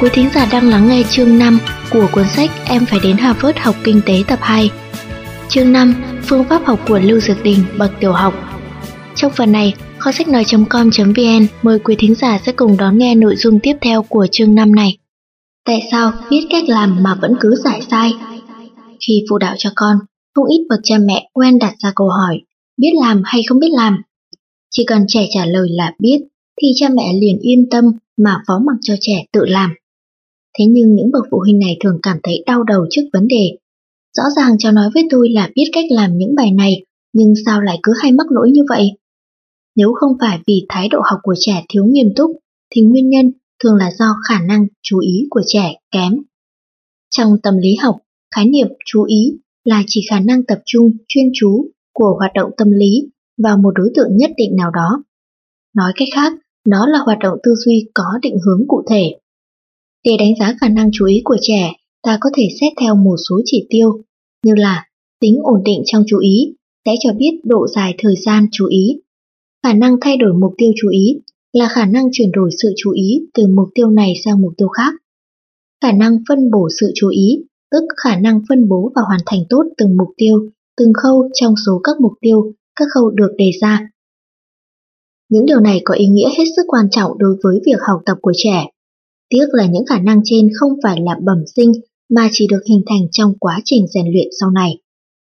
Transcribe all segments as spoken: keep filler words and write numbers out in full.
Quý thính giả đang lắng nghe chương năm của cuốn sách Em phải đến Harvard học kinh tế tập hai. Chương năm, phương pháp học của Lưu Dược Đình bậc tiểu học. Trong phần này, kho sách nói chấm com chấm vn mời quý thính giả sẽ cùng đón nghe nội dung tiếp theo của chương năm này. Tại sao biết cách làm mà vẫn cứ giải sai? Khi phụ đạo cho con, không ít bậc cha mẹ quen đặt ra câu hỏi, biết làm hay không biết làm? Chỉ cần trẻ trả lời là biết, thì cha mẹ liền yên tâm mà phó mặc cho trẻ tự làm. Thế nhưng những bậc phụ huynh này thường cảm thấy đau đầu trước vấn đề. Rõ ràng cháu nói với tôi là biết cách làm những bài này, nhưng sao lại cứ hay mắc lỗi như vậy? Nếu không phải vì thái độ học của trẻ thiếu nghiêm túc, thì nguyên nhân thường là do khả năng chú ý của trẻ kém. Trong tâm lý học, khái niệm chú ý là chỉ khả năng tập trung, chuyên chú của hoạt động tâm lý vào một đối tượng nhất định nào đó. Nói cách khác, nó là hoạt động tư duy có định hướng cụ thể. Để đánh giá khả năng chú ý của trẻ, ta có thể xét theo một số chỉ tiêu, như là tính ổn định trong chú ý sẽ cho biết độ dài thời gian chú ý. Khả năng thay đổi mục tiêu chú ý là khả năng chuyển đổi sự chú ý từ mục tiêu này sang mục tiêu khác. Khả năng phân bổ sự chú ý, tức khả năng phân bố và hoàn thành tốt từng mục tiêu, từng khâu trong số các mục tiêu, các khâu được đề ra. Những điều này có ý nghĩa hết sức quan trọng đối với việc học tập của trẻ. Tiếc là những khả năng trên không phải là bẩm sinh mà chỉ được hình thành trong quá trình rèn luyện sau này.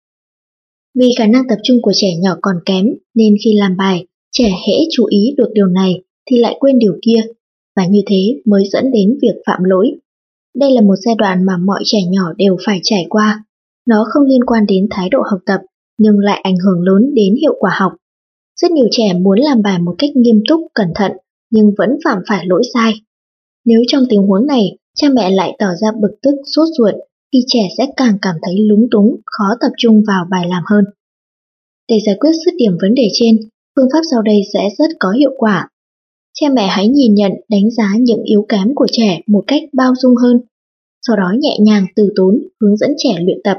Vì khả năng tập trung của trẻ nhỏ còn kém nên khi làm bài, trẻ hễ chú ý được điều này thì lại quên điều kia, và như thế mới dẫn đến việc phạm lỗi. Đây là một giai đoạn mà mọi trẻ nhỏ đều phải trải qua. Nó không liên quan đến thái độ học tập nhưng lại ảnh hưởng lớn đến hiệu quả học. Rất nhiều trẻ muốn làm bài một cách nghiêm túc, cẩn thận nhưng vẫn phạm phải lỗi sai. Nếu trong tình huống này, cha mẹ lại tỏ ra bực tức, sốt ruột, thì trẻ sẽ càng cảm thấy lúng túng, khó tập trung vào bài làm hơn. Để giải quyết dứt điểm vấn đề trên, phương pháp sau đây sẽ rất có hiệu quả. Cha mẹ hãy nhìn nhận, đánh giá những yếu kém của trẻ một cách bao dung hơn, sau đó nhẹ nhàng từ tốn hướng dẫn trẻ luyện tập.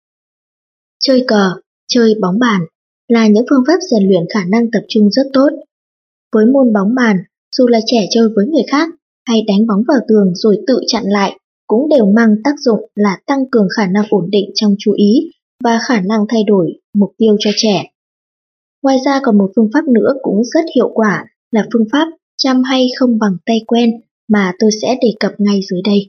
Chơi cờ, chơi bóng bàn là những phương pháp rèn luyện khả năng tập trung rất tốt. Với môn bóng bàn, dù là trẻ chơi với người khác hay đánh bóng vào tường rồi tự chặn lại, cũng đều mang tác dụng là tăng cường khả năng ổn định trong chú ý và khả năng thay đổi mục tiêu cho trẻ. Ngoài ra còn một phương pháp nữa cũng rất hiệu quả là phương pháp chăm hay không bằng tay quen mà tôi sẽ đề cập ngay dưới đây.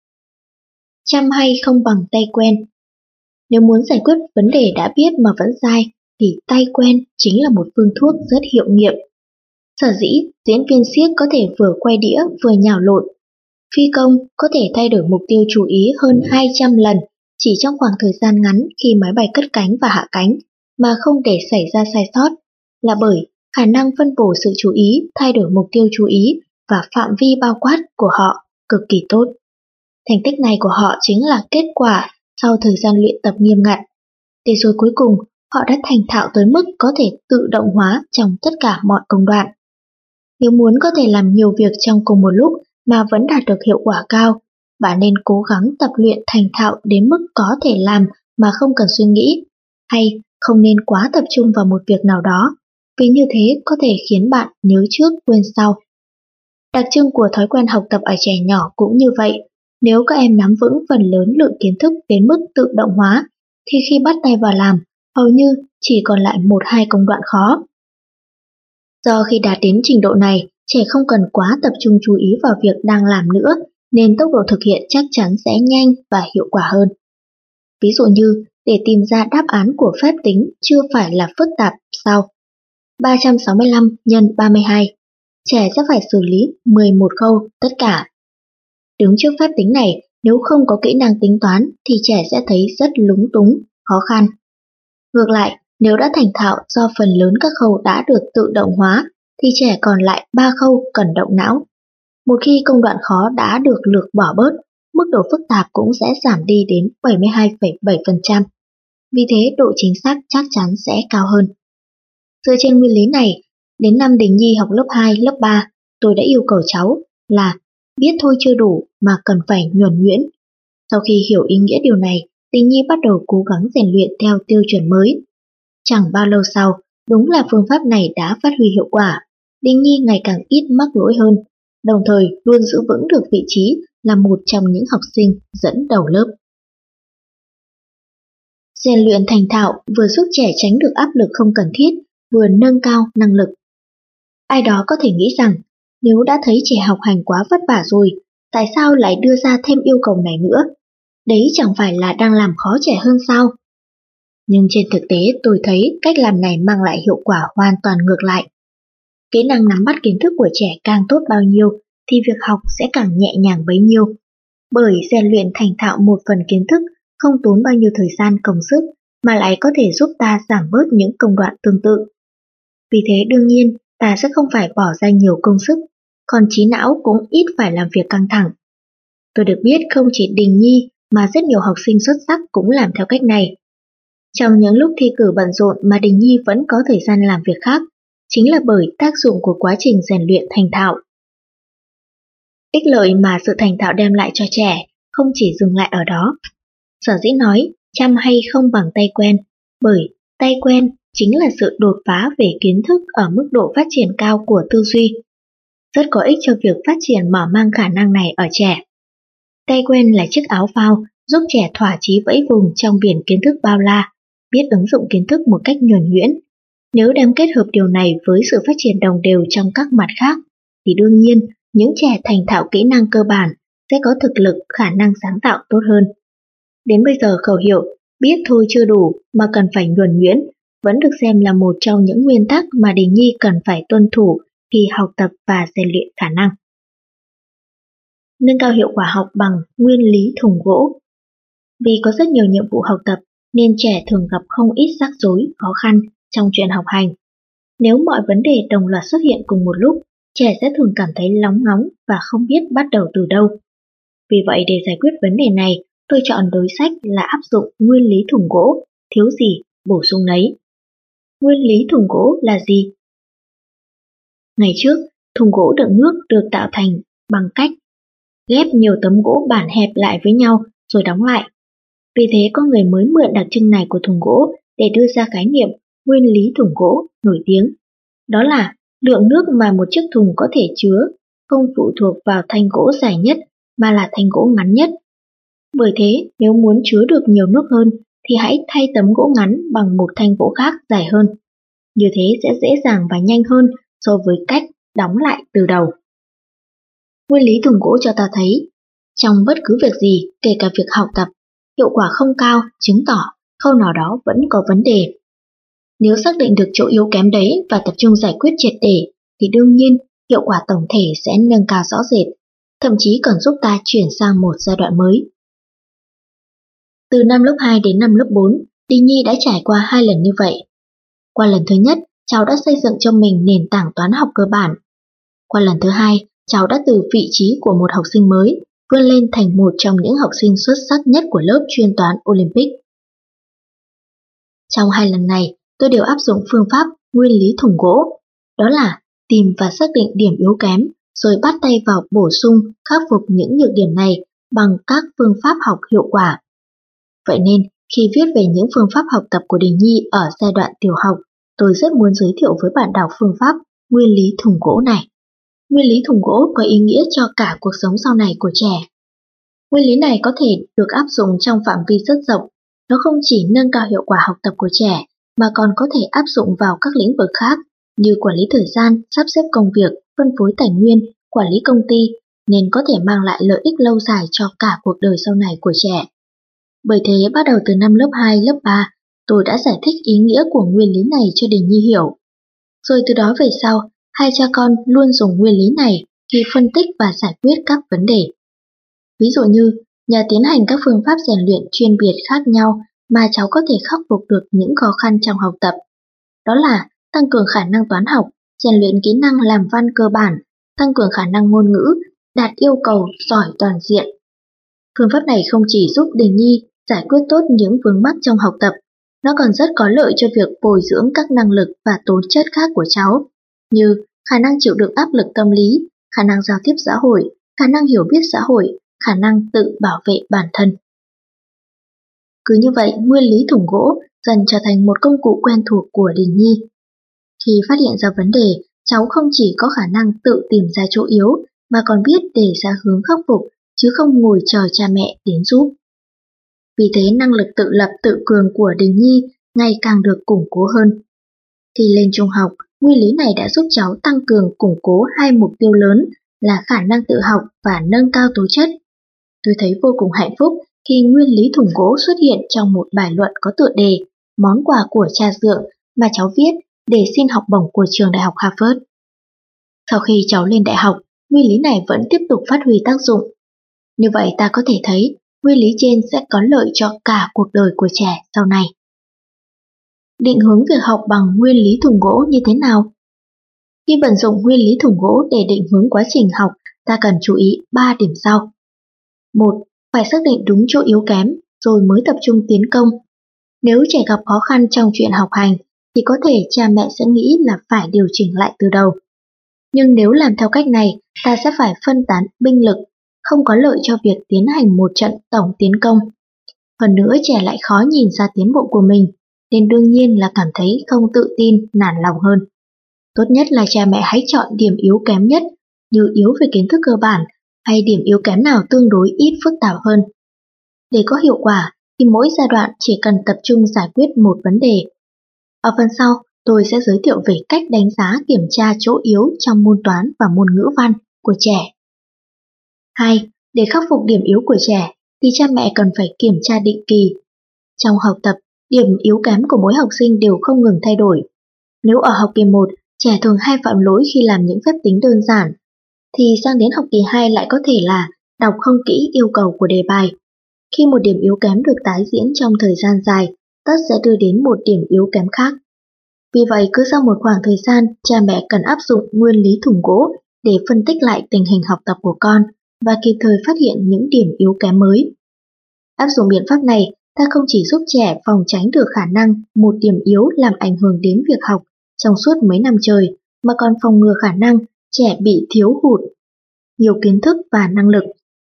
Chăm hay không bằng tay quen. Nếu muốn giải quyết vấn đề đã biết mà vẫn sai, thì tay quen chính là một phương thuốc rất hiệu nghiệm. Sở dĩ diễn viên xiếc có thể vừa quay đĩa vừa nhào lộn, phi công có thể thay đổi mục tiêu chú ý hơn hai trăm lần chỉ trong khoảng thời gian ngắn khi máy bay cất cánh và hạ cánh mà không để xảy ra sai sót, là bởi khả năng phân bổ sự chú ý, thay đổi mục tiêu chú ý và phạm vi bao quát của họ cực kỳ tốt. Thành tích này của họ chính là kết quả sau thời gian luyện tập nghiêm ngặt. Để rồi cuối cùng, họ đã thành thạo tới mức có thể tự động hóa trong tất cả mọi công đoạn. Nếu muốn có thể làm nhiều việc trong cùng một lúc mà vẫn đạt được hiệu quả cao, bạn nên cố gắng tập luyện thành thạo đến mức có thể làm mà không cần suy nghĩ, hay không nên quá tập trung vào một việc nào đó, vì như thế có thể khiến bạn nhớ trước quên sau. Đặc trưng của thói quen học tập ở trẻ nhỏ cũng như vậy. Nếu các em nắm vững phần lớn lượng kiến thức đến mức tự động hóa, thì khi bắt tay vào làm, hầu như chỉ còn lại một hai công đoạn khó. Do khi đạt đến trình độ này, trẻ không cần quá tập trung chú ý vào việc đang làm nữa, nên tốc độ thực hiện chắc chắn sẽ nhanh và hiệu quả hơn. Ví dụ như, để tìm ra đáp án của phép tính chưa phải là phức tạp sau ba trăm sáu mươi lăm nhân ba mươi hai, trẻ sẽ phải xử lý mười một khâu tất cả. Đứng trước phép tính này, nếu không có kỹ năng tính toán thì trẻ sẽ thấy rất lúng túng, khó khăn. Ngược lại, nếu đã thành thạo do phần lớn các khâu đã được tự động hóa, thì trẻ còn lại ba khâu cần động não. Một khi công đoạn khó đã được lược bỏ bớt, mức độ phức tạp cũng sẽ giảm đi đến bảy mươi hai phẩy bảy phần trăm. Vì thế độ chính xác chắc chắn sẽ cao hơn. Dựa trên nguyên lý này, đến năm Đình Nhi học lớp hai, lớp ba, tôi đã yêu cầu cháu là biết thôi chưa đủ mà cần phải nhuần nhuyễn. Sau khi hiểu ý nghĩa điều này, Đình Nhi bắt đầu cố gắng rèn luyện theo tiêu chuẩn mới. Chẳng bao lâu sau, đúng là phương pháp này đã phát huy hiệu quả. Đình Nhi ngày càng ít mắc lỗi hơn, đồng thời luôn giữ vững được vị trí là một trong những học sinh dẫn đầu lớp. Rèn luyện thành thạo vừa giúp trẻ tránh được áp lực không cần thiết, vừa nâng cao năng lực. Ai đó có thể nghĩ rằng, nếu đã thấy trẻ học hành quá vất vả rồi, tại sao lại đưa ra thêm yêu cầu này nữa? Đấy chẳng phải là đang làm khó trẻ hơn sao? Nhưng trên thực tế tôi thấy cách làm này mang lại hiệu quả hoàn toàn ngược lại. Kỹ năng nắm bắt kiến thức của trẻ càng tốt bao nhiêu thì việc học sẽ càng nhẹ nhàng bấy nhiêu. Bởi rèn luyện thành thạo một phần kiến thức không tốn bao nhiêu thời gian công sức mà lại có thể giúp ta giảm bớt những công đoạn tương tự. Vì thế đương nhiên ta sẽ không phải bỏ ra nhiều công sức, còn trí não cũng ít phải làm việc căng thẳng. Tôi được biết không chỉ Đình Nhi mà rất nhiều học sinh xuất sắc cũng làm theo cách này. Trong những lúc thi cử bận rộn mà Đình Nhi vẫn có thời gian làm việc khác, chính là bởi tác dụng của quá trình rèn luyện thành thạo. Ích lợi mà sự thành thạo đem lại cho trẻ không chỉ dừng lại ở đó. Sở dĩ nói chăm hay không bằng tay quen, bởi tay quen chính là sự đột phá về kiến thức ở mức độ phát triển cao của tư duy. Rất có ích cho việc phát triển mở mang khả năng này ở trẻ. Tay quen là chiếc áo phao giúp trẻ thỏa chí vẫy vùng trong biển kiến thức bao la, biết ứng dụng kiến thức một cách nhuần nhuyễn. Nếu đem kết hợp điều này với sự phát triển đồng đều trong các mặt khác, thì đương nhiên những trẻ thành thạo kỹ năng cơ bản sẽ có thực lực, khả năng sáng tạo tốt hơn. Đến bây giờ khẩu hiệu biết thôi chưa đủ mà cần phải nhuần nhuyễn vẫn được xem là một trong những nguyên tắc mà Đình Nhi cần phải tuân thủ khi học tập và rèn luyện khả năng. Nâng cao hiệu quả học bằng nguyên lý thùng gỗ. Vì có rất nhiều nhiệm vụ học tập nên trẻ thường gặp không ít rắc rối, khó khăn trong chuyện học hành. Nếu mọi vấn đề đồng loạt xuất hiện cùng một lúc, trẻ sẽ thường cảm thấy lóng ngóng và không biết bắt đầu từ đâu. Vì vậy để giải quyết vấn đề này, tôi chọn đối sách là áp dụng nguyên lý thùng gỗ, thiếu gì, bổ sung nấy. Nguyên lý thùng gỗ là gì? Ngày trước, thùng gỗ đựng nước được tạo thành bằng cách ghép nhiều tấm gỗ bản hẹp lại với nhau rồi đóng lại. Vì thế có người mới mượn đặc trưng này của thùng gỗ để đưa ra khái niệm nguyên lý thùng gỗ nổi tiếng. Đó là lượng nước mà một chiếc thùng có thể chứa không phụ thuộc vào thanh gỗ dài nhất mà là thanh gỗ ngắn nhất. Bởi thế, nếu muốn chứa được nhiều nước hơn thì hãy thay tấm gỗ ngắn bằng một thanh gỗ khác dài hơn. Như thế sẽ dễ dàng và nhanh hơn so với cách đóng lại từ đầu. Nguyên lý thùng gỗ cho ta thấy, trong bất cứ việc gì, kể cả việc học tập, hiệu quả không cao chứng tỏ khâu nào đó vẫn có vấn đề. Nếu xác định được chỗ yếu kém đấy và tập trung giải quyết triệt để, thì đương nhiên hiệu quả tổng thể sẽ nâng cao rõ rệt, thậm chí còn giúp ta chuyển sang một giai đoạn mới. Từ năm lớp hai đến năm lớp bốn, Đình Nhi đã trải qua hai lần như vậy. Qua lần thứ nhất, cháu đã xây dựng cho mình nền tảng toán học cơ bản. Qua lần thứ hai, cháu đã từ vị trí của một học sinh mới vươn lên thành một trong những học sinh xuất sắc nhất của lớp chuyên toán Olympic. Trong hai lần này, tôi đều áp dụng phương pháp nguyên lý thùng gỗ, đó là tìm và xác định điểm yếu kém, rồi bắt tay vào bổ sung, khắc phục những nhược điểm này bằng các phương pháp học hiệu quả. Vậy nên, khi viết về những phương pháp học tập của Đình Nhi ở giai đoạn tiểu học, tôi rất muốn giới thiệu với bạn đọc phương pháp nguyên lý thùng gỗ này. Nguyên lý thùng gỗ có ý nghĩa cho cả cuộc sống sau này của trẻ. Nguyên lý này có thể được áp dụng trong phạm vi rất rộng. Nó không chỉ nâng cao hiệu quả học tập của trẻ, mà còn có thể áp dụng vào các lĩnh vực khác như quản lý thời gian, sắp xếp công việc, phân phối tài nguyên, quản lý công ty, nên có thể mang lại lợi ích lâu dài cho cả cuộc đời sau này của trẻ. Bởi thế bắt đầu từ năm lớp hai, lớp ba, tôi đã giải thích ý nghĩa của nguyên lý này cho Đình Nhi hiểu. Rồi từ đó về sau, hai cha con luôn dùng nguyên lý này khi phân tích và giải quyết các vấn đề. Ví dụ như, nhờ tiến hành các phương pháp rèn luyện chuyên biệt khác nhau mà cháu có thể khắc phục được những khó khăn trong học tập. Đó là tăng cường khả năng toán học, rèn luyện kỹ năng làm văn cơ bản, tăng cường khả năng ngôn ngữ, đạt yêu cầu giỏi toàn diện. Phương pháp này không chỉ giúp Đình Nhi giải quyết tốt những vướng mắc trong học tập, nó còn rất có lợi cho việc bồi dưỡng các năng lực và tố chất khác của cháu, như khả năng chịu đựng áp lực tâm lý, khả năng giao tiếp xã hội, khả năng hiểu biết xã hội, khả năng tự bảo vệ bản thân. Cứ như vậy, nguyên lý thùng gỗ dần trở thành một công cụ quen thuộc của Đình Nhi. Khi phát hiện ra vấn đề, cháu không chỉ có khả năng tự tìm ra chỗ yếu, mà còn biết để ra hướng khắc phục chứ không ngồi chờ cha mẹ đến giúp. Vì thế năng lực tự lập tự cường của Đình Nhi ngày càng được củng cố hơn. Khi lên trung học, nguyên lý này đã giúp cháu tăng cường củng cố hai mục tiêu lớn là khả năng tự học và nâng cao tố chất. Tôi thấy vô cùng hạnh phúc khi nguyên lý thùng gỗ xuất hiện trong một bài luận có tựa đề Món quà của cha dượng mà cháu viết để xin học bổng của trường đại học Harvard. Sau khi cháu lên đại học, nguyên lý này vẫn tiếp tục phát huy tác dụng. Như vậy ta có thể thấy nguyên lý trên sẽ có lợi cho cả cuộc đời của trẻ sau này. Định hướng việc học bằng nguyên lý thùng gỗ như thế nào? Khi vận dụng nguyên lý thùng gỗ để định hướng quá trình học, ta cần chú ý ba điểm sau. một. Phải xác định đúng chỗ yếu kém rồi mới tập trung tiến công. Nếu trẻ gặp khó khăn trong chuyện học hành thì có thể cha mẹ sẽ nghĩ là phải điều chỉnh lại từ đầu. Nhưng nếu làm theo cách này, ta sẽ phải phân tán binh lực, không có lợi cho việc tiến hành một trận tổng tiến công. Hơn nữa trẻ lại khó nhìn ra tiến bộ của mình, nên đương nhiên là cảm thấy không tự tin, nản lòng hơn. Tốt nhất là cha mẹ hãy chọn điểm yếu kém nhất, như yếu về kiến thức cơ bản hay điểm yếu kém nào tương đối ít phức tạp hơn. Để có hiệu quả thì mỗi giai đoạn chỉ cần tập trung giải quyết một vấn đề. Ở phần sau, tôi sẽ giới thiệu về cách đánh giá kiểm tra chỗ yếu trong môn toán và môn ngữ văn của trẻ. hai. Để khắc phục điểm yếu của trẻ thì cha mẹ cần phải kiểm tra định kỳ. Trong học tập, điểm yếu kém của mỗi học sinh đều không ngừng thay đổi. Nếu ở học kỳ một, trẻ thường hay phạm lỗi khi làm những phép tính đơn giản, thì sang đến học kỳ hai lại có thể là đọc không kỹ yêu cầu của đề bài. Khi một điểm yếu kém được tái diễn trong thời gian dài, tất sẽ đưa đến một điểm yếu kém khác. Vì vậy, cứ sau một khoảng thời gian, cha mẹ cần áp dụng nguyên lý thùng gỗ để phân tích lại tình hình học tập của con và kịp thời phát hiện những điểm yếu kém mới. Áp dụng biện pháp này, ta không chỉ giúp trẻ phòng tránh được khả năng một điểm yếu làm ảnh hưởng đến việc học trong suốt mấy năm trời, mà còn phòng ngừa khả năng trẻ bị thiếu hụt nhiều kiến thức và năng lực.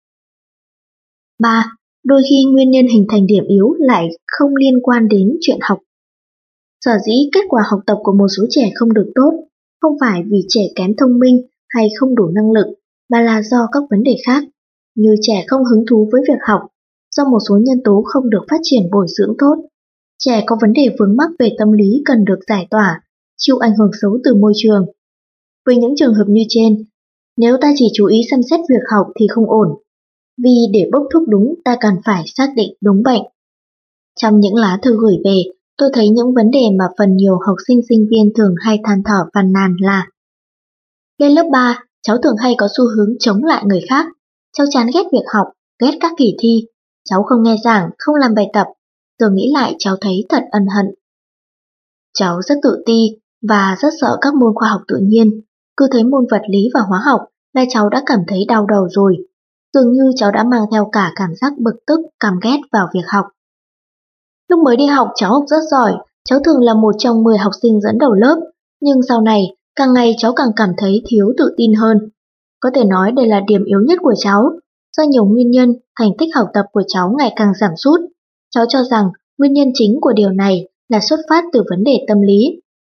ba. Đôi khi nguyên nhân hình thành điểm yếu lại không liên quan đến chuyện học. Sở dĩ kết quả học tập của một số trẻ không được tốt, không phải vì trẻ kém thông minh hay không đủ năng lực, mà là do các vấn đề khác, như trẻ không hứng thú với việc học, do một số nhân tố không được phát triển bồi dưỡng tốt. Trẻ có vấn đề vướng mắc về tâm lý cần được giải tỏa, chịu ảnh hưởng xấu từ môi trường. Với những trường hợp như trên, nếu ta chỉ chú ý xem xét việc học thì không ổn, vì để bốc thuốc đúng ta cần phải xác định đúng bệnh. Trong những lá thư gửi về, tôi thấy những vấn đề mà phần nhiều học sinh sinh viên thường hay than thở phàn nàn là: lên lớp ba, cháu thường hay có xu hướng chống lại người khác, cháu chán ghét việc học, ghét các kỳ thi, cháu không nghe giảng, không làm bài tập, giờ nghĩ lại cháu thấy thật ân hận. Cháu rất tự ti và rất sợ các môn khoa học tự nhiên, cứ thấy môn vật lý và hóa học là cháu đã cảm thấy đau đầu rồi, dường như cháu đã mang theo cả cảm giác bực tức, căm ghét vào việc học. Lúc mới đi học cháu học rất giỏi, cháu thường là một trong mười học sinh dẫn đầu lớp, nhưng sau này càng ngày cháu càng cảm thấy thiếu tự tin hơn. Có thể nói đây là điểm yếu nhất của cháu. Do nhiều nguyên nhân, thành tích học tập của cháu ngày càng giảm sút. Cháu cho rằng nguyên nhân chính của điều này là xuất phát từ vấn đề tâm lý.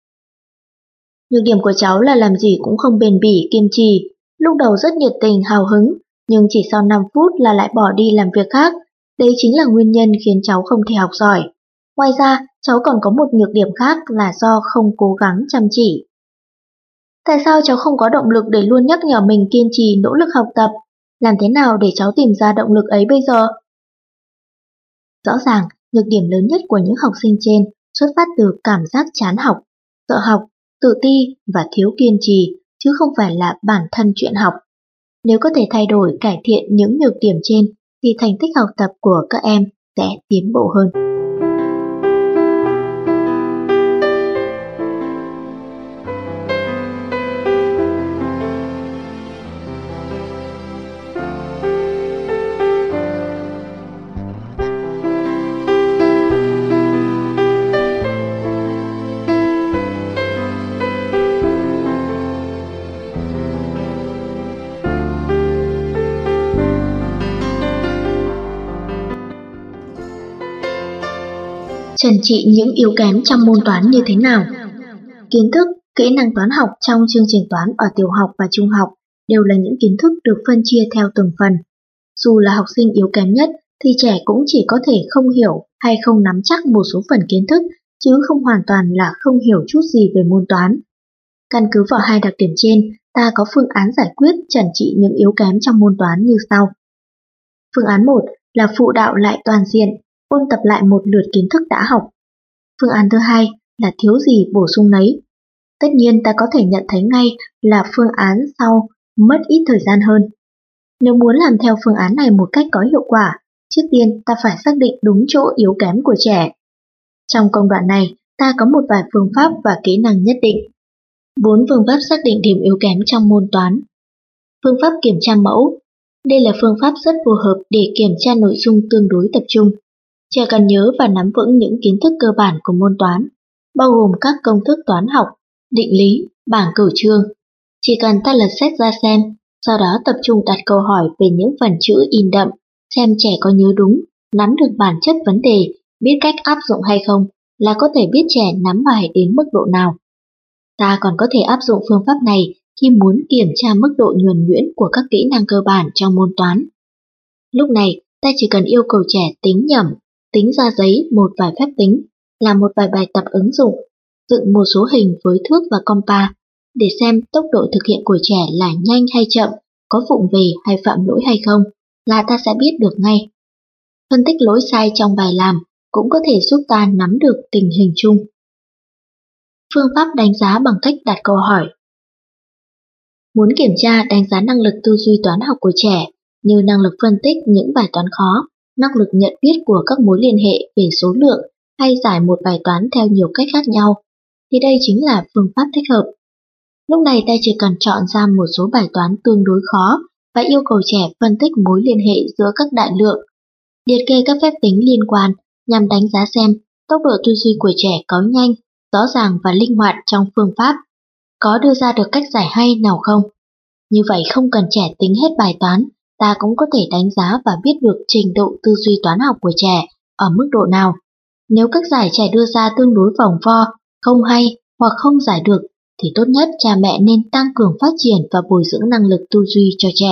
Nhược điểm của cháu là làm gì cũng không bền bỉ, kiên trì, lúc đầu rất nhiệt tình, hào hứng, nhưng chỉ sau năm phút là lại bỏ đi làm việc khác. Đấy chính là nguyên nhân khiến cháu không thể học giỏi. Ngoài ra, cháu còn có một nhược điểm khác là do không cố gắng chăm chỉ. Tại sao cháu không có động lực để luôn nhắc nhở mình kiên trì nỗ lực học tập? Làm thế nào để cháu tìm ra động lực ấy bây giờ? Rõ ràng, nhược điểm lớn nhất của những học sinh trên xuất phát từ cảm giác chán học, sợ học, tự ti và thiếu kiên trì, chứ không phải là bản thân chuyện học. Nếu có thể thay đổi, cải thiện những nhược điểm trên, thì thành tích học tập của các em sẽ tiến bộ hơn. Trần trị những yếu kém trong môn toán như thế nào? Kiến thức, kỹ năng toán học trong chương trình toán ở tiểu học và trung học đều là những kiến thức được phân chia theo từng phần. Dù là học sinh yếu kém nhất thì trẻ cũng chỉ có thể không hiểu hay không nắm chắc một số phần kiến thức, chứ không hoàn toàn là không hiểu chút gì về môn toán. Căn cứ vào hai đặc điểm trên, ta có phương án giải quyết trần trị những yếu kém trong môn toán như sau. Phương án một là phụ đạo lại toàn diện, ôn tập lại một lượt kiến thức đã học. Phương án thứ hai là thiếu gì bổ sung nấy. Tất nhiên ta có thể nhận thấy ngay là phương án sau mất ít thời gian hơn. Nếu muốn làm theo phương án này một cách có hiệu quả, trước tiên ta phải xác định đúng chỗ yếu kém của trẻ. Trong công đoạn này, ta có một vài phương pháp và kỹ năng nhất định. Bốn phương pháp xác định điểm yếu kém trong môn toán. Phương pháp kiểm tra mẫu. Đây là phương pháp rất phù hợp để kiểm tra nội dung tương đối tập trung. Trẻ cần nhớ và nắm vững những kiến thức cơ bản của môn toán, bao gồm các công thức toán học, định lý, bảng cửu chương. Chỉ cần ta lật sách ra xem, sau đó tập trung đặt câu hỏi về những phần chữ in đậm, xem trẻ có nhớ đúng, nắm được bản chất vấn đề, biết cách áp dụng hay không, là có thể biết trẻ nắm bài đến mức độ nào. Ta còn có thể áp dụng phương pháp này khi muốn kiểm tra mức độ nhuần nhuyễn của các kỹ năng cơ bản trong môn toán. Lúc này, ta chỉ cần yêu cầu trẻ tính nhẩm, tính ra giấy một vài phép tính, làm một vài bài tập ứng dụng, dựng một số hình với thước và compa, để xem tốc độ thực hiện của trẻ là nhanh hay chậm, có vụng về hay phạm lỗi hay không, là ta sẽ biết được ngay. Phân tích lỗi sai trong bài làm cũng có thể giúp ta nắm được tình hình chung. Phương pháp đánh giá bằng cách đặt câu hỏi. Muốn kiểm tra đánh giá năng lực tư duy toán học của trẻ, như năng lực phân tích những bài toán khó, năng lực nhận biết của các mối liên hệ về số lượng hay giải một bài toán theo nhiều cách khác nhau, thì đây chính là phương pháp thích hợp. Lúc này ta chỉ cần chọn ra một số bài toán tương đối khó và yêu cầu trẻ phân tích mối liên hệ giữa các đại lượng, liệt kê các phép tính liên quan nhằm đánh giá xem tốc độ tư duy của trẻ có nhanh, rõ ràng và linh hoạt trong phương pháp, có đưa ra được cách giải hay nào không. Như vậy không cần trẻ tính hết bài toán, ta cũng có thể đánh giá và biết được trình độ tư duy toán học của trẻ ở mức độ nào. Nếu cách giải trẻ đưa ra tương đối vòng vo, không hay hoặc không giải được, thì tốt nhất cha mẹ nên tăng cường phát triển và bồi dưỡng năng lực tư duy cho trẻ.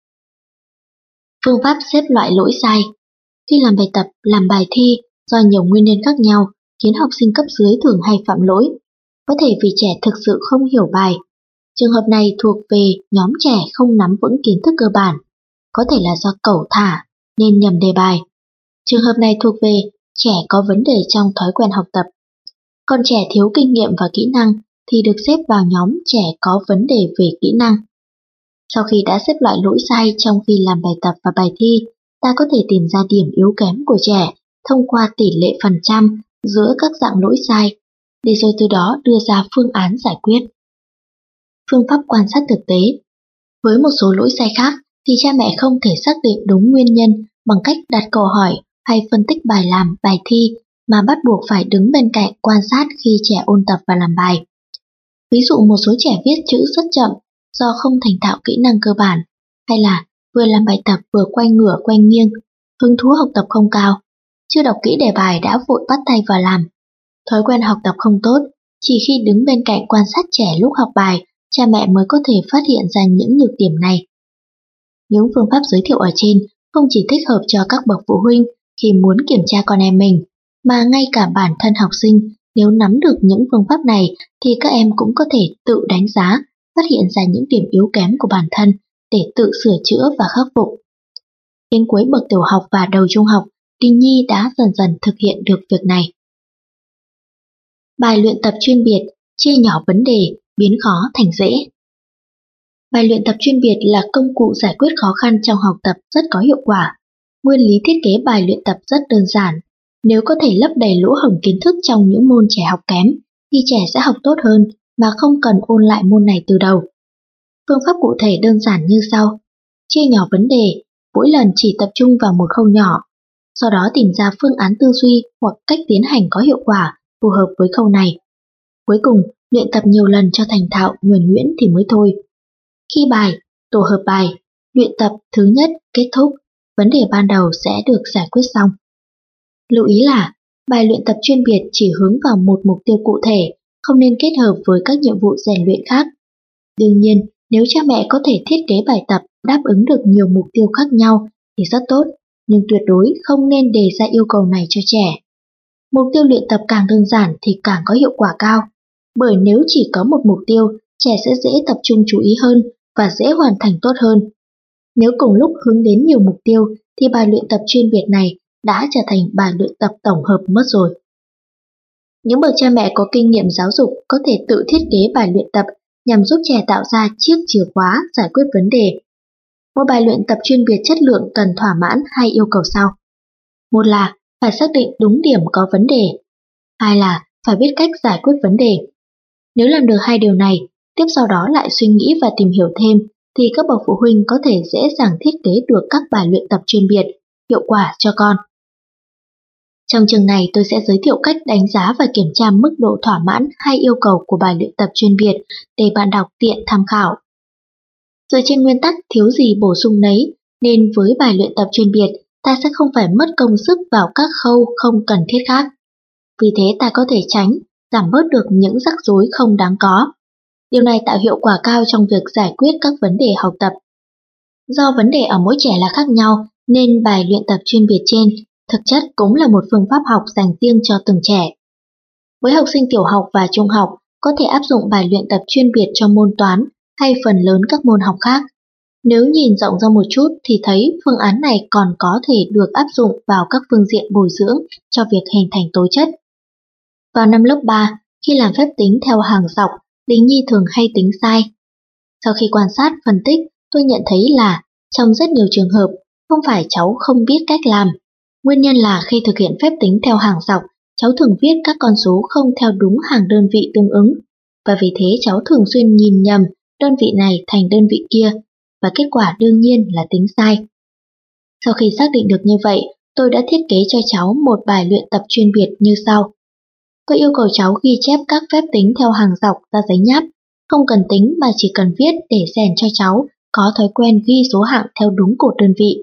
Phương pháp xếp loại lỗi sai. Khi làm bài tập, làm bài thi, do nhiều nguyên nhân khác nhau, khiến học sinh cấp dưới thường hay phạm lỗi. Có thể vì trẻ thực sự không hiểu bài. Trường hợp này thuộc về nhóm trẻ không nắm vững kiến thức cơ bản, có thể là do cẩu thả nên nhầm đề bài. Trường hợp này thuộc về trẻ có vấn đề trong thói quen học tập. Còn trẻ thiếu kinh nghiệm và kỹ năng thì được xếp vào nhóm trẻ có vấn đề về kỹ năng. Sau khi đã xếp loại lỗi sai trong khi làm bài tập và bài thi, ta có thể tìm ra điểm yếu kém của trẻ thông qua tỷ lệ phần trăm giữa các dạng lỗi sai, để rồi từ đó đưa ra phương án giải quyết. Phương pháp quan sát thực tế. Với một số lỗi sai khác thì cha mẹ không thể xác định đúng nguyên nhân bằng cách đặt câu hỏi hay phân tích bài làm, bài thi, mà bắt buộc phải đứng bên cạnh quan sát khi trẻ ôn tập và làm bài. Ví dụ một số trẻ viết chữ rất chậm do không thành thạo kỹ năng cơ bản, hay là vừa làm bài tập vừa quay ngửa quay nghiêng, hứng thú học tập không cao, chưa đọc kỹ đề bài đã vội bắt tay vào làm. Thói quen học tập không tốt, chỉ khi đứng bên cạnh quan sát trẻ lúc học bài, cha mẹ mới có thể phát hiện ra những nhược điểm này. Những phương pháp giới thiệu ở trên không chỉ thích hợp cho các bậc phụ huynh khi muốn kiểm tra con em mình, mà ngay cả bản thân học sinh, nếu nắm được những phương pháp này thì các em cũng có thể tự đánh giá, phát hiện ra những điểm yếu kém của bản thân để tự sửa chữa và khắc phục. Đến cuối bậc tiểu học và đầu trung học, Đình Nhi đã dần dần thực hiện được việc này. Bài luyện tập chuyên biệt, chia nhỏ vấn đề, biến khó thành dễ. Bài luyện tập chuyên biệt là công cụ giải quyết khó khăn trong học tập rất có hiệu quả. Nguyên lý thiết kế bài luyện tập rất đơn giản. Nếu có thể lấp đầy lỗ hổng kiến thức trong những môn trẻ học kém, thì trẻ sẽ học tốt hơn mà không cần ôn lại môn này từ đầu. Phương pháp cụ thể đơn giản như sau. Chia nhỏ vấn đề, mỗi lần chỉ tập trung vào một khâu nhỏ, sau đó tìm ra phương án tư duy hoặc cách tiến hành có hiệu quả, phù hợp với khâu này. Cuối cùng, luyện tập nhiều lần cho thành thạo, nhuần nhuyễn thì mới thôi. Khi bài, tổ hợp bài, luyện tập thứ nhất kết thúc, vấn đề ban đầu sẽ được giải quyết xong. Lưu ý là, bài luyện tập chuyên biệt chỉ hướng vào một mục tiêu cụ thể, không nên kết hợp với các nhiệm vụ rèn luyện khác. Đương nhiên, nếu cha mẹ có thể thiết kế bài tập đáp ứng được nhiều mục tiêu khác nhau thì rất tốt, nhưng tuyệt đối không nên đề ra yêu cầu này cho trẻ. Mục tiêu luyện tập càng đơn giản thì càng có hiệu quả cao, bởi nếu chỉ có một mục tiêu, trẻ sẽ dễ tập trung chú ý hơn và dễ hoàn thành tốt hơn. Nếu cùng lúc hướng đến nhiều mục tiêu thì bài luyện tập chuyên biệt này đã trở thành bài luyện tập tổng hợp mất rồi. Những bậc cha mẹ có kinh nghiệm giáo dục có thể tự thiết kế bài luyện tập nhằm giúp trẻ tạo ra chiếc chìa khóa giải quyết vấn đề. Một bài luyện tập chuyên biệt chất lượng cần thỏa mãn hai yêu cầu sau. Một là phải xác định đúng điểm có vấn đề. Hai là phải biết cách giải quyết vấn đề. Nếu làm được hai điều này, tiếp sau đó lại suy nghĩ và tìm hiểu thêm, thì các bậc phụ huynh có thể dễ dàng thiết kế được các bài luyện tập chuyên biệt, hiệu quả cho con. Trong chương này tôi sẽ giới thiệu cách đánh giá và kiểm tra mức độ thỏa mãn hai yêu cầu của bài luyện tập chuyên biệt để bạn đọc tiện tham khảo. Dựa trên nguyên tắc thiếu gì bổ sung nấy, nên với bài luyện tập chuyên biệt, ta sẽ không phải mất công sức vào các khâu không cần thiết khác. Vì thế ta có thể tránh, giảm bớt được những rắc rối không đáng có. Điều này tạo hiệu quả cao trong việc giải quyết các vấn đề học tập. Do vấn đề ở mỗi trẻ là khác nhau, nên bài luyện tập chuyên biệt trên thực chất cũng là một phương pháp học dành riêng cho từng trẻ. Với học sinh tiểu học và trung học, có thể áp dụng bài luyện tập chuyên biệt cho môn toán hay phần lớn các môn học khác. Nếu nhìn rộng ra một chút thì thấy phương án này còn có thể được áp dụng vào các phương diện bồi dưỡng cho việc hình thành tố chất. Vào năm lớp ba, khi làm phép tính theo hàng dọc, Đình Nhi thường hay tính sai. Sau khi quan sát, phân tích, tôi nhận thấy là trong rất nhiều trường hợp, không phải cháu không biết cách làm. Nguyên nhân là khi thực hiện phép tính theo hàng dọc, cháu thường viết các con số không theo đúng hàng đơn vị tương ứng, và vì thế cháu thường xuyên nhìn nhầm đơn vị này thành đơn vị kia, và kết quả đương nhiên là tính sai. Sau khi xác định được như vậy, tôi đã thiết kế cho cháu một bài luyện tập chuyên biệt như sau. Tôi yêu cầu cháu ghi chép các phép tính theo hàng dọc ra giấy nháp, không cần tính mà chỉ cần viết để rèn cho cháu có thói quen ghi số hạng theo đúng cột đơn vị.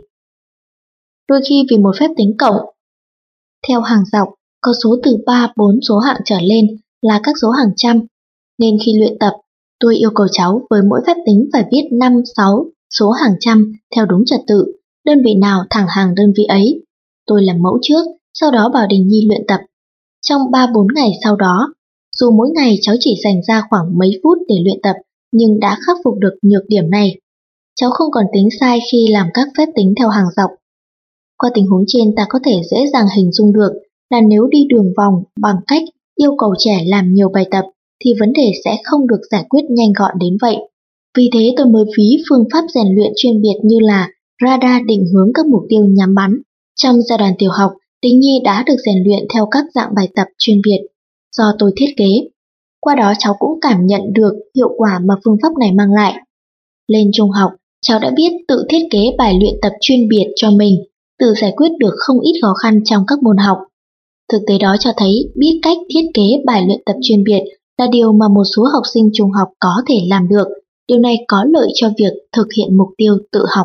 Đôi khi vì một phép tính cộng theo hàng dọc có số từ ba bốn số hạng trở lên là các số hàng trăm, nên khi luyện tập, tôi yêu cầu cháu với mỗi phép tính phải viết năm sáu số hàng trăm theo đúng trật tự, đơn vị nào thẳng hàng đơn vị ấy. Tôi làm mẫu trước, sau đó bảo Đình Nhi luyện tập. Trong ba bốn ngày sau đó, dù mỗi ngày cháu chỉ dành ra khoảng mấy phút để luyện tập, nhưng đã khắc phục được nhược điểm này. Cháu không còn tính sai khi làm các phép tính theo hàng dọc. Qua tình huống trên ta có thể dễ dàng hình dung được là nếu đi đường vòng bằng cách yêu cầu trẻ làm nhiều bài tập thì vấn đề sẽ không được giải quyết nhanh gọn đến vậy. Vì thế tôi mới phí phương pháp rèn luyện chuyên biệt như là radar định hướng các mục tiêu nhắm bắn. Trong giai đoạn tiểu học, Đình Nhi đã được rèn luyện theo các dạng bài tập chuyên biệt do tôi thiết kế. Qua đó cháu cũng cảm nhận được hiệu quả mà phương pháp này mang lại. Lên trung học, cháu đã biết tự thiết kế bài luyện tập chuyên biệt cho mình, tự giải quyết được không ít khó khăn trong các môn học. Thực tế đó cho thấy biết cách thiết kế bài luyện tập chuyên biệt là điều mà một số học sinh trung học có thể làm được. Điều này có lợi cho việc thực hiện mục tiêu tự học.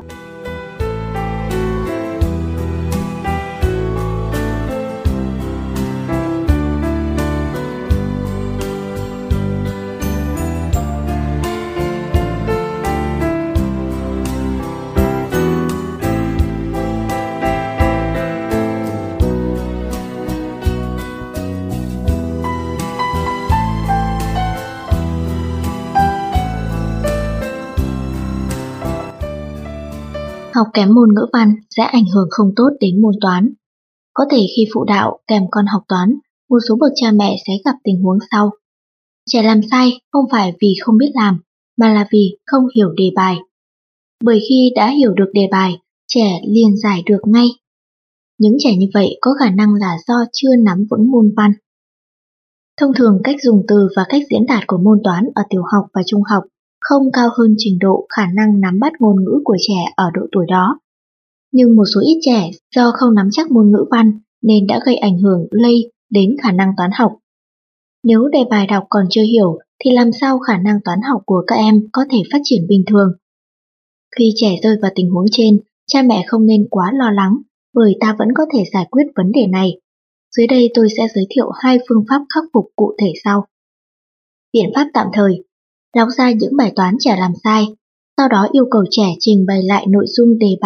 Học kém môn ngữ văn sẽ ảnh hưởng không tốt đến môn toán. Có thể khi phụ đạo kèm con học toán, một số bậc cha mẹ sẽ gặp tình huống sau. Trẻ làm sai không phải vì không biết làm, mà là vì không hiểu đề bài. Bởi khi đã hiểu được đề bài, trẻ liền giải được ngay. Những trẻ như vậy có khả năng là do chưa nắm vững môn văn. Thông thường cách dùng từ và cách diễn đạt của môn toán ở tiểu học và trung học không cao hơn trình độ khả năng nắm bắt ngôn ngữ của trẻ ở độ tuổi đó. Nhưng một số ít trẻ do không nắm chắc môn ngữ văn nên đã gây ảnh hưởng lây đến khả năng toán học. Nếu đề bài đọc còn chưa hiểu thì làm sao khả năng toán học của các em có thể phát triển bình thường? Khi trẻ rơi vào tình huống trên, cha mẹ không nên quá lo lắng bởi ta vẫn có thể giải quyết vấn đề này. Dưới đây tôi sẽ giới thiệu hai phương pháp khắc phục cụ thể sau. Biện pháp tạm thời: đọc ra những bài toán trẻ làm sai, sau đó yêu cầu trẻ trình bày lại nội dung đề bài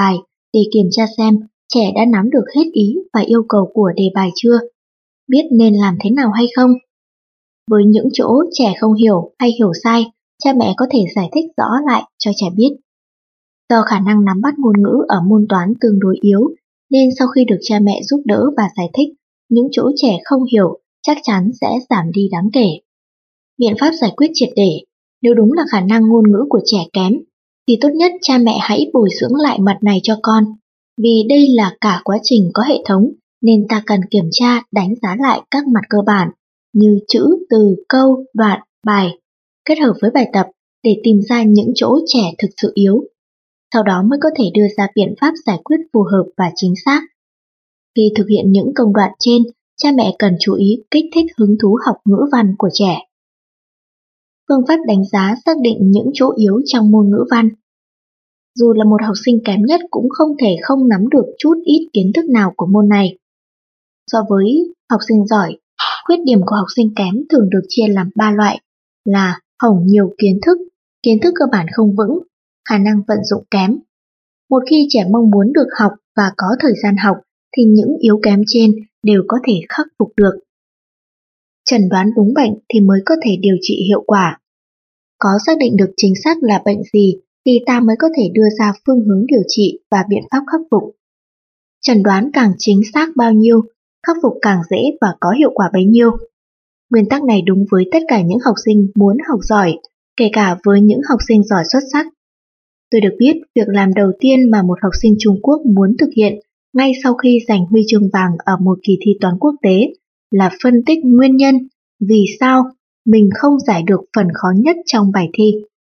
để kiểm tra xem trẻ đã nắm được hết ý và yêu cầu của đề bài chưa, biết nên làm thế nào hay không. Với những chỗ trẻ không hiểu hay hiểu sai, cha mẹ có thể giải thích rõ lại cho trẻ biết. Do khả năng nắm bắt ngôn ngữ ở môn toán tương đối yếu, nên sau khi được cha mẹ giúp đỡ và giải thích, những chỗ trẻ không hiểu chắc chắn sẽ giảm đi đáng kể. Biện pháp giải quyết triệt để: nếu đúng là khả năng ngôn ngữ của trẻ kém, thì tốt nhất cha mẹ hãy bồi dưỡng lại mặt này cho con. Vì đây là cả quá trình có hệ thống, nên ta cần kiểm tra, đánh giá lại các mặt cơ bản như chữ, từ, câu, đoạn, bài, kết hợp với bài tập để tìm ra những chỗ trẻ thực sự yếu. Sau đó mới có thể đưa ra biện pháp giải quyết phù hợp và chính xác. Khi thực hiện những công đoạn trên, cha mẹ cần chú ý kích thích hứng thú học ngữ văn của trẻ. Phương pháp đánh giá xác định những chỗ yếu trong môn ngữ văn. Dù là một học sinh kém nhất cũng không thể không nắm được chút ít kiến thức nào của môn này. So với học sinh giỏi, khuyết điểm của học sinh kém thường được chia làm ba loại là hỏng nhiều kiến thức, kiến thức cơ bản không vững, khả năng vận dụng kém. Một khi trẻ mong muốn được học và có thời gian học thì những yếu kém trên đều có thể khắc phục được. Chẩn đoán đúng bệnh thì mới có thể điều trị hiệu quả. Có xác định được chính xác là bệnh gì thì ta mới có thể đưa ra phương hướng điều trị và biện pháp khắc phục. Chẩn đoán càng chính xác bao nhiêu, khắc phục càng dễ và có hiệu quả bấy nhiêu. Nguyên tắc này đúng với tất cả những học sinh muốn học giỏi, kể cả với những học sinh giỏi xuất sắc. Tôi được biết việc làm đầu tiên mà một học sinh Trung Quốc muốn thực hiện ngay sau khi giành huy chương vàng ở một kỳ thi toán quốc tế là phân tích nguyên nhân vì sao mình không giải được phần khó nhất trong bài thi.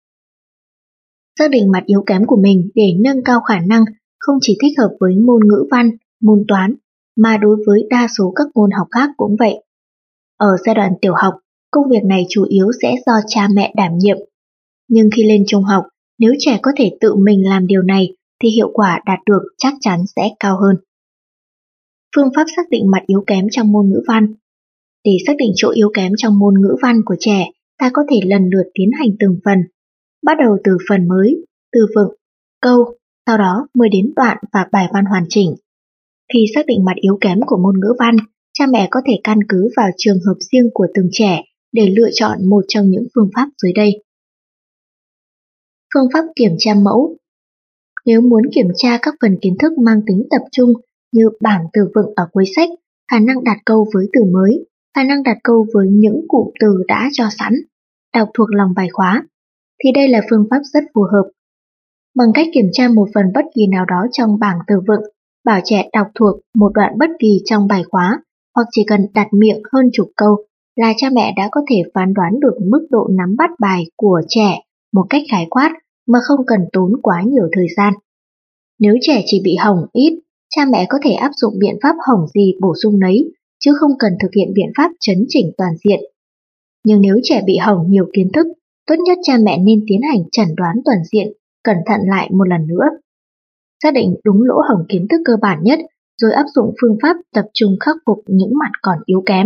Xác định mặt yếu kém của mình để nâng cao khả năng không chỉ thích hợp với môn ngữ văn, môn toán, mà đối với đa số các môn học khác cũng vậy. Ở giai đoạn tiểu học, công việc này chủ yếu sẽ do cha mẹ đảm nhiệm. Nhưng khi lên trung học, nếu trẻ có thể tự mình làm điều này thì hiệu quả đạt được chắc chắn sẽ cao hơn. Phương pháp xác định mặt yếu kém trong môn ngữ văn. Để xác định chỗ yếu kém trong môn ngữ văn của trẻ, ta có thể lần lượt tiến hành từng phần. Bắt đầu từ phần mới, từ vựng, câu, sau đó mới đến đoạn và bài văn hoàn chỉnh. Khi xác định mặt yếu kém của môn ngữ văn, cha mẹ có thể căn cứ vào trường hợp riêng của từng trẻ để lựa chọn một trong những phương pháp dưới đây. Phương pháp kiểm tra mẫu. Nếu muốn kiểm tra các phần kiến thức mang tính tập trung như bảng từ vựng ở cuối sách, khả năng đặt câu với từ mới, khả năng đặt câu với những cụm từ đã cho sẵn, đọc thuộc lòng bài khóa, thì đây là phương pháp rất phù hợp. Bằng cách kiểm tra một phần bất kỳ nào đó trong bảng từ vựng, bảo trẻ đọc thuộc một đoạn bất kỳ trong bài khóa, hoặc chỉ cần đặt miệng hơn chục câu là cha mẹ đã có thể phán đoán được mức độ nắm bắt bài của trẻ một cách khái quát mà không cần tốn quá nhiều thời gian. Nếu trẻ chỉ bị hỏng ít, cha mẹ có thể áp dụng biện pháp hỏng gì bổ sung nấy, chứ không cần thực hiện biện pháp chấn chỉnh toàn diện. Nhưng nếu trẻ bị hỏng nhiều kiến thức, tốt nhất cha mẹ nên tiến hành chẩn đoán toàn diện, cẩn thận lại một lần nữa. Xác định đúng lỗ hổng kiến thức cơ bản nhất, rồi áp dụng phương pháp tập trung khắc phục những mặt còn yếu kém.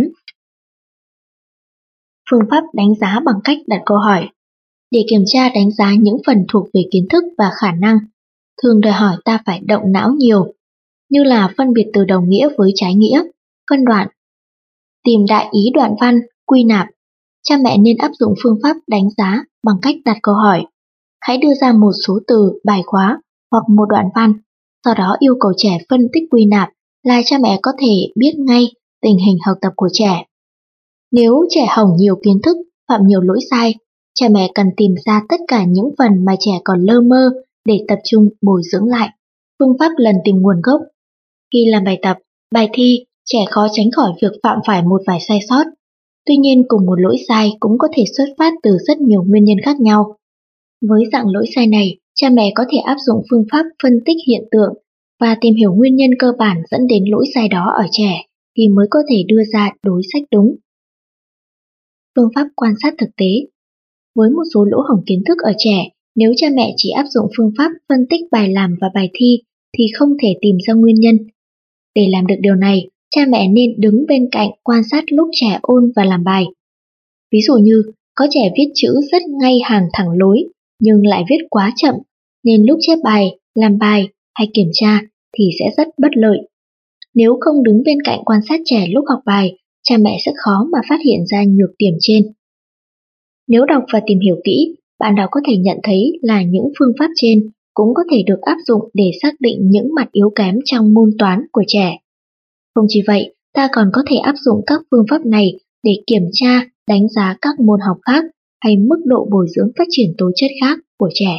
Phương pháp đánh giá bằng cách đặt câu hỏi. Để kiểm tra đánh giá những phần thuộc về kiến thức và khả năng, thường đòi hỏi ta phải động não nhiều, như là phân biệt từ đồng nghĩa với trái nghĩa, phân đoạn, tìm đại ý đoạn văn, quy nạp. Cha mẹ nên áp dụng phương pháp đánh giá bằng cách đặt câu hỏi. Hãy đưa ra một số từ, bài khóa hoặc một đoạn văn, sau đó yêu cầu trẻ phân tích quy nạp là cha mẹ có thể biết ngay tình hình học tập của trẻ. Nếu trẻ hỏng nhiều kiến thức, phạm nhiều lỗi sai, cha mẹ cần tìm ra tất cả những phần mà trẻ còn lơ mơ để tập trung bồi dưỡng lại. Phương pháp lần tìm nguồn gốc. Khi làm bài tập, bài thi, trẻ khó tránh khỏi việc phạm phải một vài sai sót. Tuy nhiên cùng một lỗi sai cũng có thể xuất phát từ rất nhiều nguyên nhân khác nhau. Với dạng lỗi sai này, cha mẹ có thể áp dụng phương pháp phân tích hiện tượng và tìm hiểu nguyên nhân cơ bản dẫn đến lỗi sai đó ở trẻ thì mới có thể đưa ra đối sách đúng. Phương pháp quan sát thực tế. Với một số lỗ hổng kiến thức ở trẻ, nếu cha mẹ chỉ áp dụng phương pháp phân tích bài làm và bài thi thì không thể tìm ra nguyên nhân. Để làm được điều này, cha mẹ nên đứng bên cạnh quan sát lúc trẻ ôn và làm bài. Ví dụ như, có trẻ viết chữ rất ngay hàng thẳng lối, nhưng lại viết quá chậm, nên lúc chép bài, làm bài, hay kiểm tra thì sẽ rất bất lợi. Nếu không đứng bên cạnh quan sát trẻ lúc học bài, cha mẹ sẽ khó mà phát hiện ra nhược điểm trên. Nếu đọc và tìm hiểu kỹ, bạn đọc có thể nhận thấy là những phương pháp trên cũng có thể được áp dụng để xác định những mặt yếu kém trong môn toán của trẻ. Không chỉ vậy, ta còn có thể áp dụng các phương pháp này để kiểm tra, đánh giá các môn học khác hay mức độ bồi dưỡng phát triển tố chất khác của trẻ.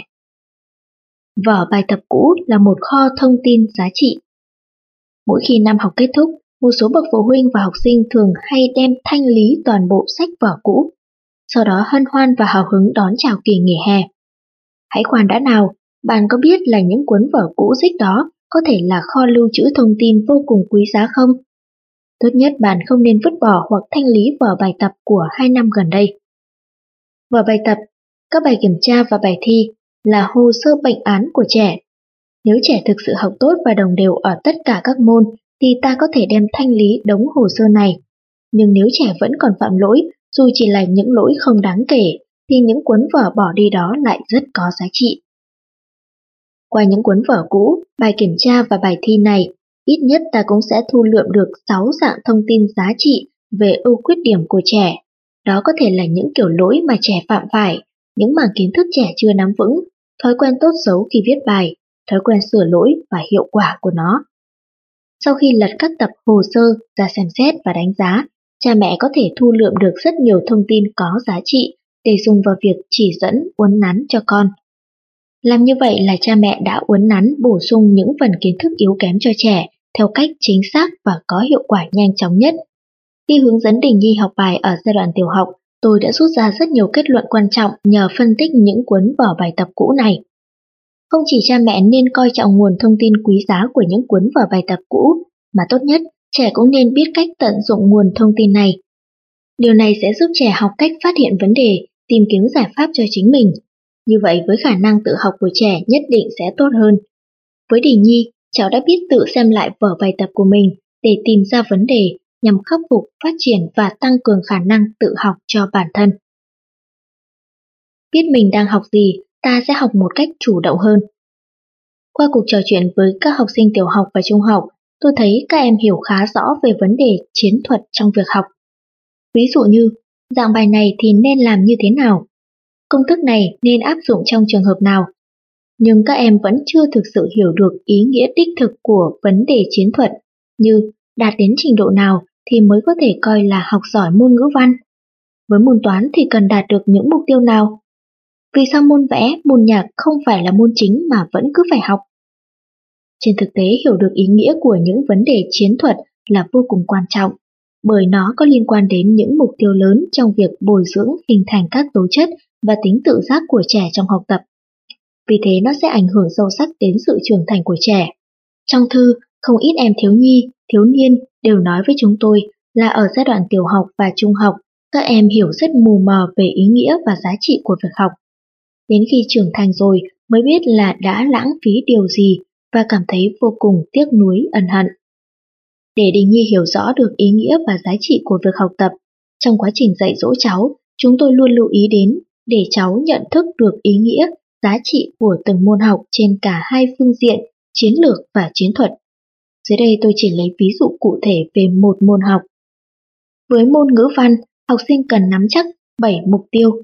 Vở bài tập cũ là một kho thông tin giá trị. Mỗi khi năm học kết thúc, một số bậc phụ huynh và học sinh thường hay đem thanh lý toàn bộ sách vở cũ, sau đó hân hoan và hào hứng đón chào kỳ nghỉ hè. Hãy khoan đã nào, bạn có biết là những cuốn vở cũ rích đó có thể là kho lưu trữ thông tin vô cùng quý giá không? Tốt nhất bạn không nên vứt bỏ hoặc thanh lý vở bài tập của hai năm gần đây. Vở bài tập, các bài kiểm tra và bài thi là hồ sơ bệnh án của trẻ. Nếu trẻ thực sự học tốt và đồng đều ở tất cả các môn thì ta có thể đem thanh lý đống hồ sơ này. Nhưng nếu trẻ vẫn còn phạm lỗi, dù chỉ là những lỗi không đáng kể, thì những cuốn vở bỏ đi đó lại rất có giá trị. Qua những cuốn vở cũ, bài kiểm tra và bài thi này, ít nhất ta cũng sẽ thu lượm được sáu dạng thông tin giá trị về ưu khuyết điểm của trẻ. Đó có thể là những kiểu lỗi mà trẻ phạm phải, những mảng kiến thức trẻ chưa nắm vững, thói quen tốt xấu khi viết bài, thói quen sửa lỗi và hiệu quả của nó. Sau khi lật các tập hồ sơ ra xem xét và đánh giá, cha mẹ có thể thu lượm được rất nhiều thông tin có giá trị để dùng vào việc chỉ dẫn, uốn nắn cho con. Làm như vậy là cha mẹ đã uốn nắn bổ sung những phần kiến thức yếu kém cho trẻ theo cách chính xác và có hiệu quả nhanh chóng nhất. Khi hướng dẫn Đình Nhi học bài ở giai đoạn tiểu học, tôi đã rút ra rất nhiều kết luận quan trọng nhờ phân tích những cuốn vở bài tập cũ này. Không chỉ cha mẹ nên coi trọng nguồn thông tin quý giá của những cuốn vở bài tập cũ, mà tốt nhất trẻ cũng nên biết cách tận dụng nguồn thông tin này. Điều này sẽ giúp trẻ học cách phát hiện vấn đề, tìm kiếm giải pháp cho chính mình. Như vậy với khả năng tự học của trẻ nhất định sẽ tốt hơn. Với Đình Nhi, cháu đã biết tự xem lại vở bài tập của mình để tìm ra vấn đề nhằm khắc phục, phát triển và tăng cường khả năng tự học cho bản thân. Biết mình đang học gì, ta sẽ học một cách chủ động hơn. Qua cuộc trò chuyện với các học sinh tiểu học và trung học, tôi thấy các em hiểu khá rõ về vấn đề chiến thuật trong việc học. Ví dụ như, dạng bài này thì nên làm như thế nào? Công thức này nên áp dụng trong trường hợp nào? Nhưng các em vẫn chưa thực sự hiểu được ý nghĩa đích thực của vấn đề chiến thuật, như đạt đến trình độ nào thì mới có thể coi là học giỏi môn ngữ văn. Với môn toán thì cần đạt được những mục tiêu nào? Vì sao môn vẽ, môn nhạc không phải là môn chính mà vẫn cứ phải học? Trên thực tế, hiểu được ý nghĩa của những vấn đề chiến thuật là vô cùng quan trọng, bởi nó có liên quan đến những mục tiêu lớn trong việc bồi dưỡng hình thành các tố chất và tính tự giác của trẻ trong học tập. Vì thế nó sẽ ảnh hưởng sâu sắc đến sự trưởng thành của trẻ. Trong thư, không ít em thiếu nhi, thiếu niên đều nói với chúng tôi là ở giai đoạn tiểu học và trung học, các em hiểu rất mù mờ về ý nghĩa và giá trị của việc học. Đến khi trưởng thành rồi mới biết là đã lãng phí điều gì và cảm thấy vô cùng tiếc nuối ân hận. Để Đình Nhi hiểu rõ được ý nghĩa và giá trị của việc học tập, trong quá trình dạy dỗ cháu, chúng tôi luôn lưu ý đến để cháu nhận thức được ý nghĩa, giá trị của từng môn học trên cả hai phương diện, chiến lược và chiến thuật. Dưới đây tôi chỉ lấy ví dụ cụ thể về một môn học. Với môn ngữ văn, học sinh cần nắm chắc bảy mục tiêu.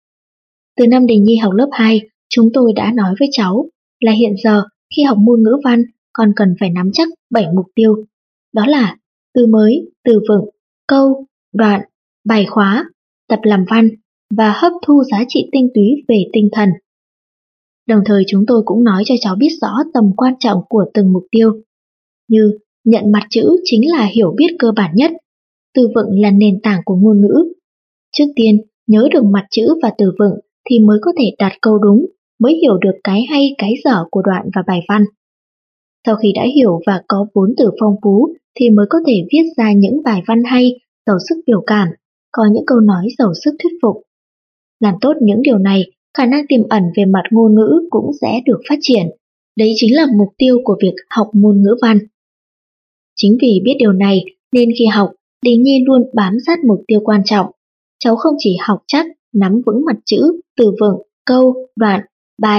Từ năm Đình Nhi học lớp hai, chúng tôi đã nói với cháu là hiện giờ khi học môn ngữ văn con cần phải nắm chắc bảy mục tiêu. Đó là từ mới, từ vựng, câu, đoạn, bài khóa, tập làm văn và hấp thu giá trị tinh túy về tinh thần. Đồng thời chúng tôi cũng nói cho cháu biết rõ tầm quan trọng của từng mục tiêu, như nhận mặt chữ chính là hiểu biết cơ bản nhất, từ vựng là nền tảng của ngôn ngữ. Trước tiên, nhớ được mặt chữ và từ vựng thì mới có thể đặt câu đúng, mới hiểu được cái hay cái dở của đoạn và bài văn. Sau khi đã hiểu và có vốn từ phong phú thì mới có thể viết ra những bài văn hay, giàu sức biểu cảm, có những câu nói giàu sức thuyết phục. Làm tốt những điều này, khả năng tiềm ẩn về mặt ngôn ngữ cũng sẽ được phát triển. Đấy chính là mục tiêu của việc học môn ngữ văn. Chính vì biết điều này nên khi học, Đình Nhi luôn bám sát mục tiêu quan trọng. Cháu không chỉ học chắc, nắm vững mặt chữ, từ vựng, câu, đoạn, bài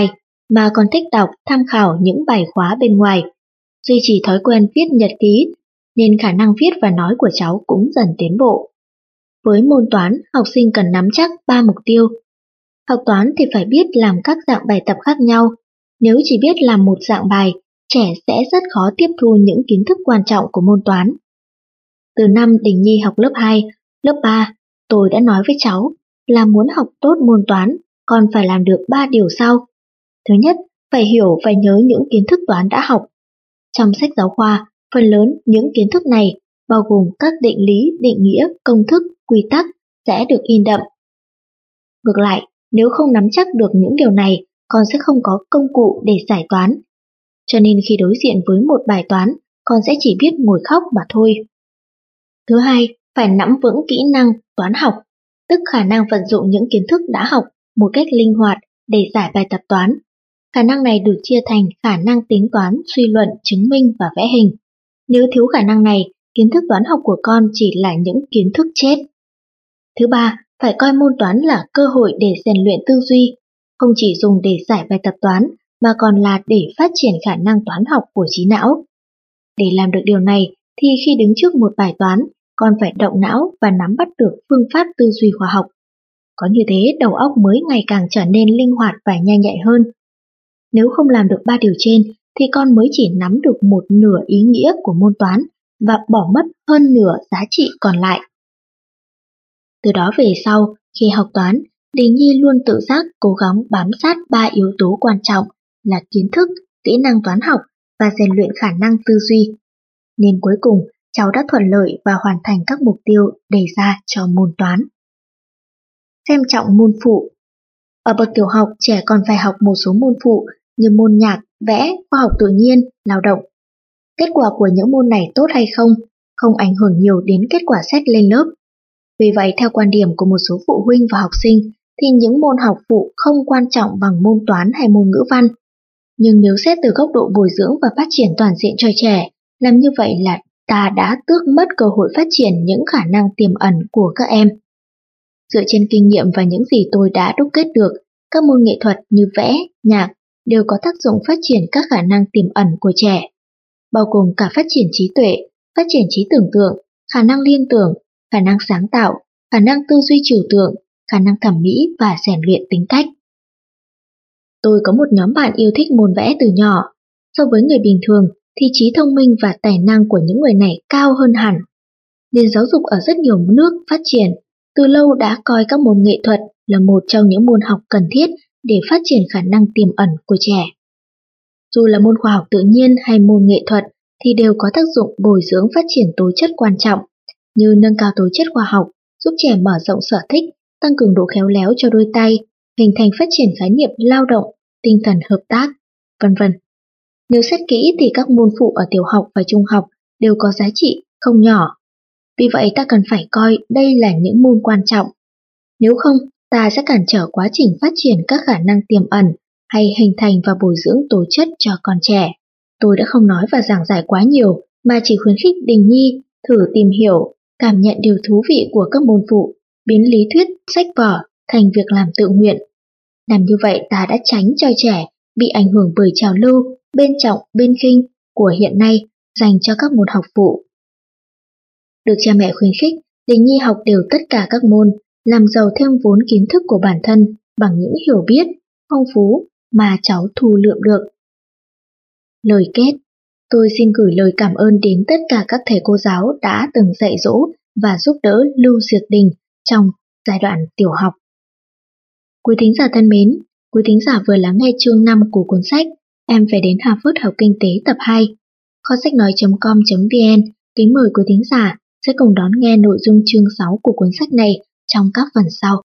mà còn thích đọc, tham khảo những bài khóa bên ngoài. Duy trì thói quen viết nhật ký, nên khả năng viết và nói của cháu cũng dần tiến bộ. Với môn toán, học sinh cần nắm chắc ba mục tiêu. Học toán thì phải biết làm các dạng bài tập khác nhau. Nếu chỉ biết làm một dạng bài, trẻ sẽ rất khó tiếp thu những kiến thức quan trọng của môn toán. Từ năm Đình Nhi học lớp hai, lớp ba, tôi đã nói với cháu là muốn học tốt môn toán, con phải làm được ba điều sau. Thứ nhất, phải hiểu và nhớ những kiến thức toán đã học. Trong sách giáo khoa, phần lớn những kiến thức này, bao gồm các định lý, định nghĩa, công thức, quy tắc, sẽ được in đậm. Ngược lại, nếu không nắm chắc được những điều này, con sẽ không có công cụ để giải toán. Cho nên khi đối diện với một bài toán, con sẽ chỉ biết ngồi khóc mà thôi. Thứ hai, phải nắm vững kỹ năng toán học, tức khả năng vận dụng những kiến thức đã học một cách linh hoạt để giải bài tập toán. Khả năng này được chia thành khả năng tính toán, suy luận, chứng minh và vẽ hình. Nếu thiếu khả năng này, kiến thức toán học của con chỉ là những kiến thức chết. Thứ ba, phải coi môn toán là cơ hội để rèn luyện tư duy, không chỉ dùng để giải bài tập toán, mà còn là để phát triển khả năng toán học của trí não. Để làm được điều này, thì khi đứng trước một bài toán, con phải động não và nắm bắt được phương pháp tư duy khoa học. Có như thế, đầu óc mới ngày càng trở nên linh hoạt và nhanh nhạy hơn. Nếu không làm được ba điều trên, thì con mới chỉ nắm được một nửa ý nghĩa của môn toán và bỏ mất hơn nửa giá trị còn lại. Từ đó về sau, khi học toán, Đình Nhi luôn tự giác cố gắng bám sát ba yếu tố quan trọng là kiến thức, kỹ năng toán học và rèn luyện khả năng tư duy. Nên cuối cùng, cháu đã thuận lợi và hoàn thành các mục tiêu đề ra cho môn toán. Xem trọng môn phụ. Ở bậc tiểu học, trẻ còn phải học một số môn phụ như môn nhạc, vẽ, khoa học tự nhiên, lao động. Kết quả của những môn này tốt hay không, không ảnh hưởng nhiều đến kết quả xét lên lớp. Vì vậy, theo quan điểm của một số phụ huynh và học sinh, thì những môn học phụ không quan trọng bằng môn toán hay môn ngữ văn. Nhưng nếu xét từ góc độ bồi dưỡng và phát triển toàn diện cho trẻ, làm như vậy là ta đã tước mất cơ hội phát triển những khả năng tiềm ẩn của các em. Dựa trên kinh nghiệm và những gì tôi đã đúc kết được, các môn nghệ thuật như vẽ, nhạc đều có tác dụng phát triển các khả năng tiềm ẩn của trẻ, bao gồm cả phát triển trí tuệ, phát triển trí tưởng tượng, khả năng liên tưởng, khả năng sáng tạo, khả năng tư duy trừu tượng, khả năng thẩm mỹ và rèn luyện tính cách. Tôi có một nhóm bạn yêu thích môn vẽ từ nhỏ. So với người bình thường thì trí thông minh và tài năng của những người này cao hơn hẳn. Nền giáo dục ở rất nhiều nước phát triển từ lâu đã coi các môn nghệ thuật là một trong những môn học cần thiết để phát triển khả năng tiềm ẩn của trẻ. Dù là môn khoa học tự nhiên hay môn nghệ thuật thì đều có tác dụng bồi dưỡng phát triển tố chất quan trọng, như nâng cao tố chất khoa học, giúp trẻ mở rộng sở thích, tăng cường độ khéo léo cho đôi tay, hình thành phát triển khái niệm lao động, tinh thần hợp tác, vân vân. Nếu xét kỹ thì các môn phụ ở tiểu học và trung học đều có giá trị không nhỏ. Vì vậy ta cần phải coi đây là những môn quan trọng. Nếu không, ta sẽ cản trở quá trình phát triển các khả năng tiềm ẩn hay hình thành và bồi dưỡng tố chất cho con trẻ. Tôi đã không nói và giảng giải quá nhiều, mà chỉ khuyến khích Đình Nhi thử tìm hiểu, cảm nhận điều thú vị của các môn phụ, biến lý thuyết, sách vở thành việc làm tự nguyện. Làm như vậy ta đã tránh cho trẻ bị ảnh hưởng bởi trào lưu bên trọng bên khinh của hiện nay dành cho các môn học phụ. Được cha mẹ khuyến khích, Đình Nhi học đều tất cả các môn, làm giàu thêm vốn kiến thức của bản thân bằng những hiểu biết, phong phú mà cháu thu lượm được. Lời kết, tôi xin gửi lời cảm ơn đến tất cả các thầy cô giáo đã từng dạy dỗ và giúp đỡ Lưu Diệc Đình trong giai đoạn tiểu học. Quý thính giả thân mến, quý thính giả vừa lắng nghe chương năm của cuốn sách Em phải đến Harvard học kinh tế tập hai. Kho sách nói chấm com chấm vn kính mời quý thính giả sẽ cùng đón nghe nội dung chương sáu của cuốn sách này trong các phần sau.